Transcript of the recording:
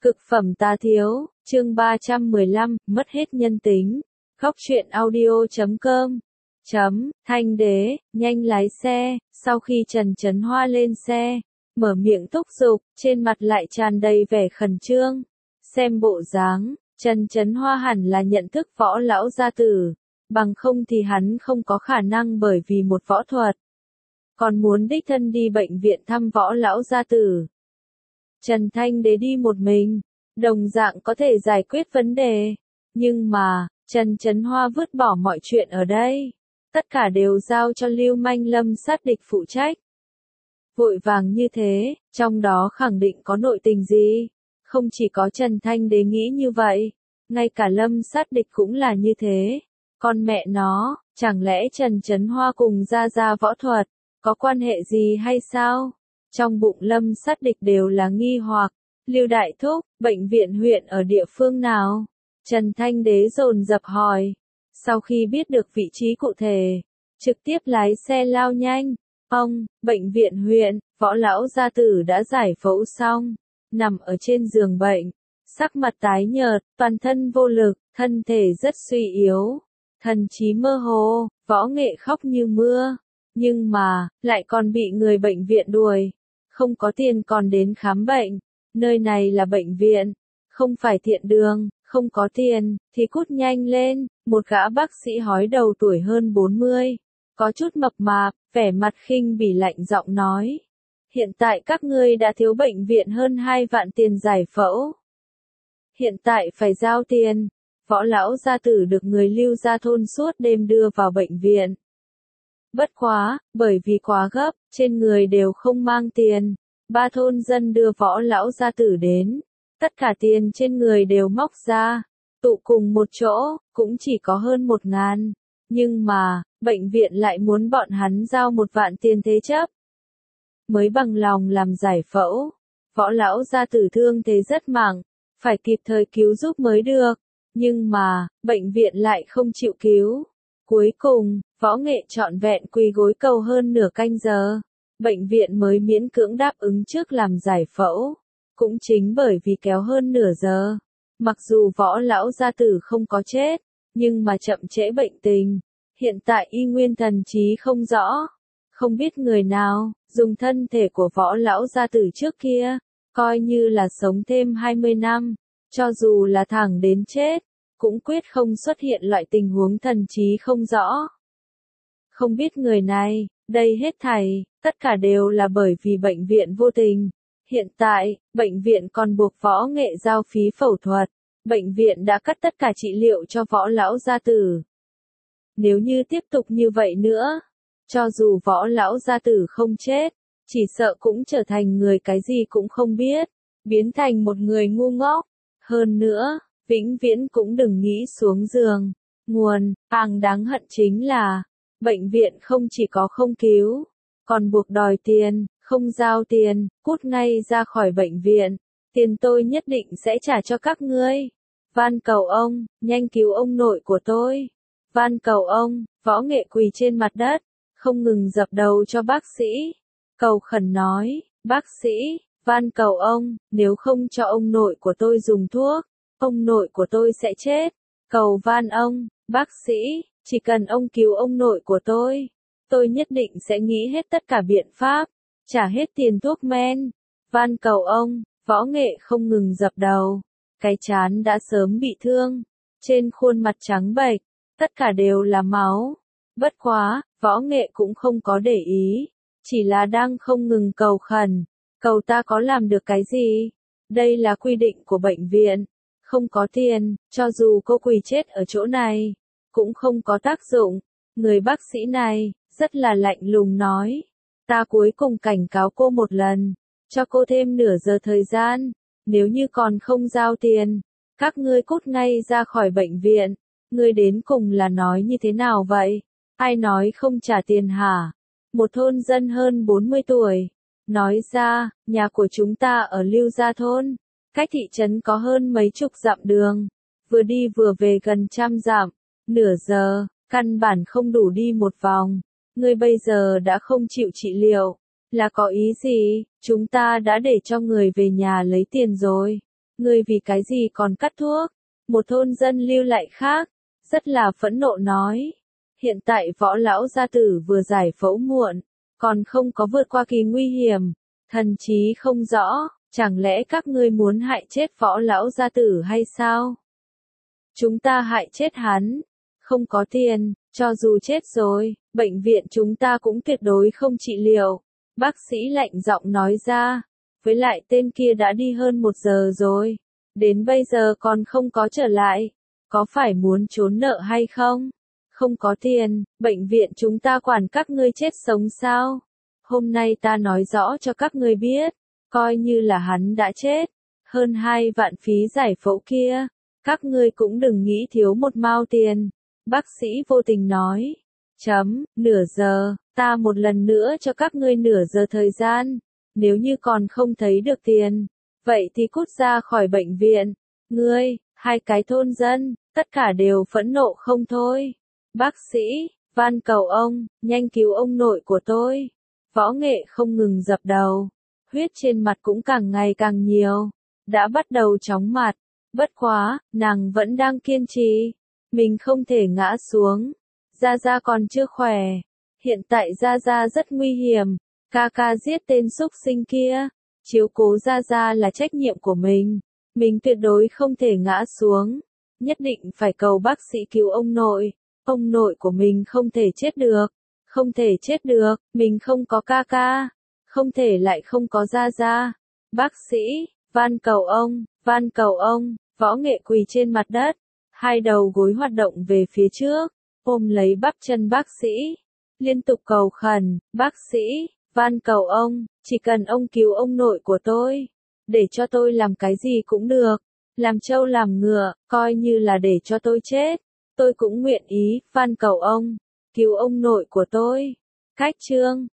Cực phẩm tá thiếu, chương 315, mất hết nhân tính. Góc truyện audio.com. Thanh đế, nhanh lái xe. Sau khi Trần Chấn Hoa lên xe, mở miệng thúc giục, trên mặt lại tràn đầy vẻ khẩn trương. Xem bộ dáng, Trần Chấn Hoa hẳn là nhận thức võ lão gia tử, bằng không thì hắn không có khả năng bởi vì một võ thuật còn muốn đích thân đi bệnh viện thăm võ lão gia tử. Trần Thanh Đế đi một mình, đồng dạng có thể giải quyết vấn đề, nhưng mà, Trần Chấn Hoa vứt bỏ mọi chuyện ở đây, tất cả đều giao cho Lưu Manh Lâm sát địch phụ trách. Vội vàng như thế, trong đó khẳng định có nội tình gì, không chỉ có Trần Thanh Đế nghĩ như vậy, ngay cả Lâm sát địch cũng là như thế. Con mẹ nó, chẳng lẽ Trần Chấn Hoa cùng Gia võ thuật, có quan hệ gì hay sao? Trong bụng Lâm sát địch đều là nghi hoặc. Lưu Đại Thúc, bệnh viện huyện ở địa phương nào? Trần Thanh Đế dồn dập hỏi. Sau khi biết được vị trí cụ thể, trực tiếp lái xe lao nhanh. Bệnh viện huyện, võ lão gia tử đã giải phẫu xong, nằm ở trên giường bệnh, sắc mặt tái nhợt, toàn thân vô lực, thân thể rất suy yếu, thần trí mơ hồ, võ nghệ khóc như mưa, nhưng mà, lại còn bị người bệnh viện đuổi, không có tiền còn đến khám bệnh, nơi này là bệnh viện, không phải thiện đường, không có tiền, thì cút nhanh lên, một gã bác sĩ hói đầu tuổi hơn 40, có chút mập mạp, vẻ mặt khinh bỉ lạnh giọng nói. Hiện tại các ngươi đã thiếu bệnh viện hơn 2 vạn tiền giải phẫu. Hiện tại phải giao tiền, võ lão gia tử được người Lưu gia thôn suốt đêm đưa vào bệnh viện. Bất quá, bởi vì quá gấp, trên người đều không mang tiền, 3 thôn dân đưa võ lão gia tử đến, tất cả tiền trên người đều móc ra, tụ cùng một chỗ, cũng chỉ có hơn 1.000, nhưng mà, bệnh viện lại muốn bọn hắn giao 1 vạn tiền thế chấp. Mới bằng lòng làm giải phẫu, võ lão gia tử thương thế rất nặng, phải kịp thời cứu giúp mới được, nhưng mà, bệnh viện lại không chịu cứu. Cuối cùng, võ nghệ trọn vẹn quỳ gối cầu hơn nửa canh giờ, bệnh viện mới miễn cưỡng đáp ứng trước làm giải phẫu. Cũng chính bởi vì kéo hơn nửa giờ, mặc dù võ lão gia tử không có chết, nhưng mà chậm trễ bệnh tình, hiện tại y nguyên thần trí không rõ, không biết người nào dùng thân thể của võ lão gia tử trước kia, coi như là sống thêm 20 năm, cho dù là thẳng đến chết, cũng quyết không xuất hiện loại tình huống thần trí không rõ. Không biết người này, đây hết thảy, tất cả đều là bởi vì bệnh viện vô tình. Hiện tại, bệnh viện còn buộc võ nghệ giao phí phẫu thuật, bệnh viện đã cắt tất cả trị liệu cho võ lão gia tử. Nếu như tiếp tục như vậy nữa, cho dù võ lão gia tử không chết, chỉ sợ cũng trở thành người cái gì cũng không biết, biến thành một người ngu ngốc. Hơn nữa, vĩnh viễn cũng đừng nghĩ xuống giường. Càng đáng hận chính là, bệnh viện không chỉ có không cứu, còn buộc đòi tiền, không giao tiền, cút ngay ra khỏi bệnh viện, tiền tôi nhất định sẽ trả cho các ngươi. Van cầu ông, nhanh cứu ông nội của tôi. Van cầu ông, võ nghệ quỳ trên mặt đất, không ngừng dập đầu cho bác sĩ. Cầu khẩn nói, bác sĩ, van cầu ông, nếu không cho ông nội của tôi dùng thuốc, ông nội của tôi sẽ chết. Cầu van ông, bác sĩ, chỉ cần ông cứu ông nội của tôi nhất định sẽ nghĩ hết tất cả biện pháp, trả hết tiền thuốc men. Van cầu ông, võ nghệ không ngừng dập đầu, cái trán đã sớm bị thương, trên khuôn mặt trắng bệch, tất cả đều là máu. Bất quá, võ nghệ cũng không có để ý, chỉ là đang không ngừng cầu khẩn, cầu ta có làm được cái gì? Đây là quy định của bệnh viện, không có tiền, cho dù cô quỳ chết ở chỗ này, cũng không có tác dụng. Người bác sĩ này, rất là lạnh lùng nói, ta cuối cùng cảnh cáo cô một lần, cho cô thêm nửa giờ thời gian, nếu như còn không giao tiền, các ngươi cút ngay ra khỏi bệnh viện. Ngươi đến cùng là nói như thế nào vậy? Ai nói không trả tiền hả? Một thôn dân hơn 40 tuổi, nói ra, nhà của chúng ta ở Lưu Gia thôn, cách thị trấn có hơn mấy chục dặm đường, vừa đi vừa về gần 100 dặm, nửa giờ, căn bản không đủ đi một vòng. Ngươi bây giờ đã không chịu trị liệu, là có ý gì? Chúng ta đã để cho người về nhà lấy tiền rồi. Ngươi vì cái gì còn cắt thuốc? Một thôn dân lưu lại khác, rất là phẫn nộ nói. Hiện tại Võ lão gia tử vừa giải phẫu muộn, còn không có vượt qua kỳ nguy hiểm, thần trí không rõ, chẳng lẽ các ngươi muốn hại chết Võ lão gia tử hay sao? Chúng ta hại chết hắn, không có tiền, cho dù chết rồi, bệnh viện chúng ta cũng tuyệt đối không trị liệu. Bác sĩ lạnh giọng nói ra, với lại tên kia đã đi hơn 1 giờ rồi, đến bây giờ còn không có trở lại, có phải muốn trốn nợ hay không? Không có tiền, bệnh viện chúng ta quản các ngươi chết sống sao? Hôm nay ta nói rõ cho các ngươi biết, coi như là hắn đã chết, hơn 2 vạn phí giải phẫu kia, các ngươi cũng đừng nghĩ thiếu một mao tiền. Bác sĩ vô tình nói, nửa giờ, ta một lần nữa cho các ngươi nửa giờ thời gian, nếu như còn không thấy được tiền, vậy thì cút ra khỏi bệnh viện. Ngươi, 2 cái thôn dân, tất cả đều phẫn nộ không thôi. Bác sĩ, van cầu ông, nhanh cứu ông nội của tôi. Võ Nghệ không ngừng dập đầu, huyết trên mặt cũng càng ngày càng nhiều, đã bắt đầu chóng mặt, bất quá, nàng vẫn đang kiên trì, mình không thể ngã xuống. Gia Gia còn chưa khỏe, hiện tại Gia Gia rất nguy hiểm, ca ca giết tên xúc sinh kia, chiếu cố Gia Gia là trách nhiệm của mình tuyệt đối không thể ngã xuống, nhất định phải cầu bác sĩ cứu ông nội của mình không thể chết được, không thể chết được, mình không có ca ca, không thể lại không có Gia Gia. Bác sĩ, van cầu ông, Võ Nghệ quỳ trên mặt đất, 2 đầu gối hoạt động về phía trước, ôm lấy bắp chân bác sĩ, liên tục cầu khẩn, bác sĩ, van cầu ông, chỉ cần ông cứu ông nội của tôi, để cho tôi làm cái gì cũng được, làm trâu làm ngựa, coi như là để cho tôi chết, tôi cũng nguyện ý, van cầu ông, cứu ông nội của tôi. Cách chương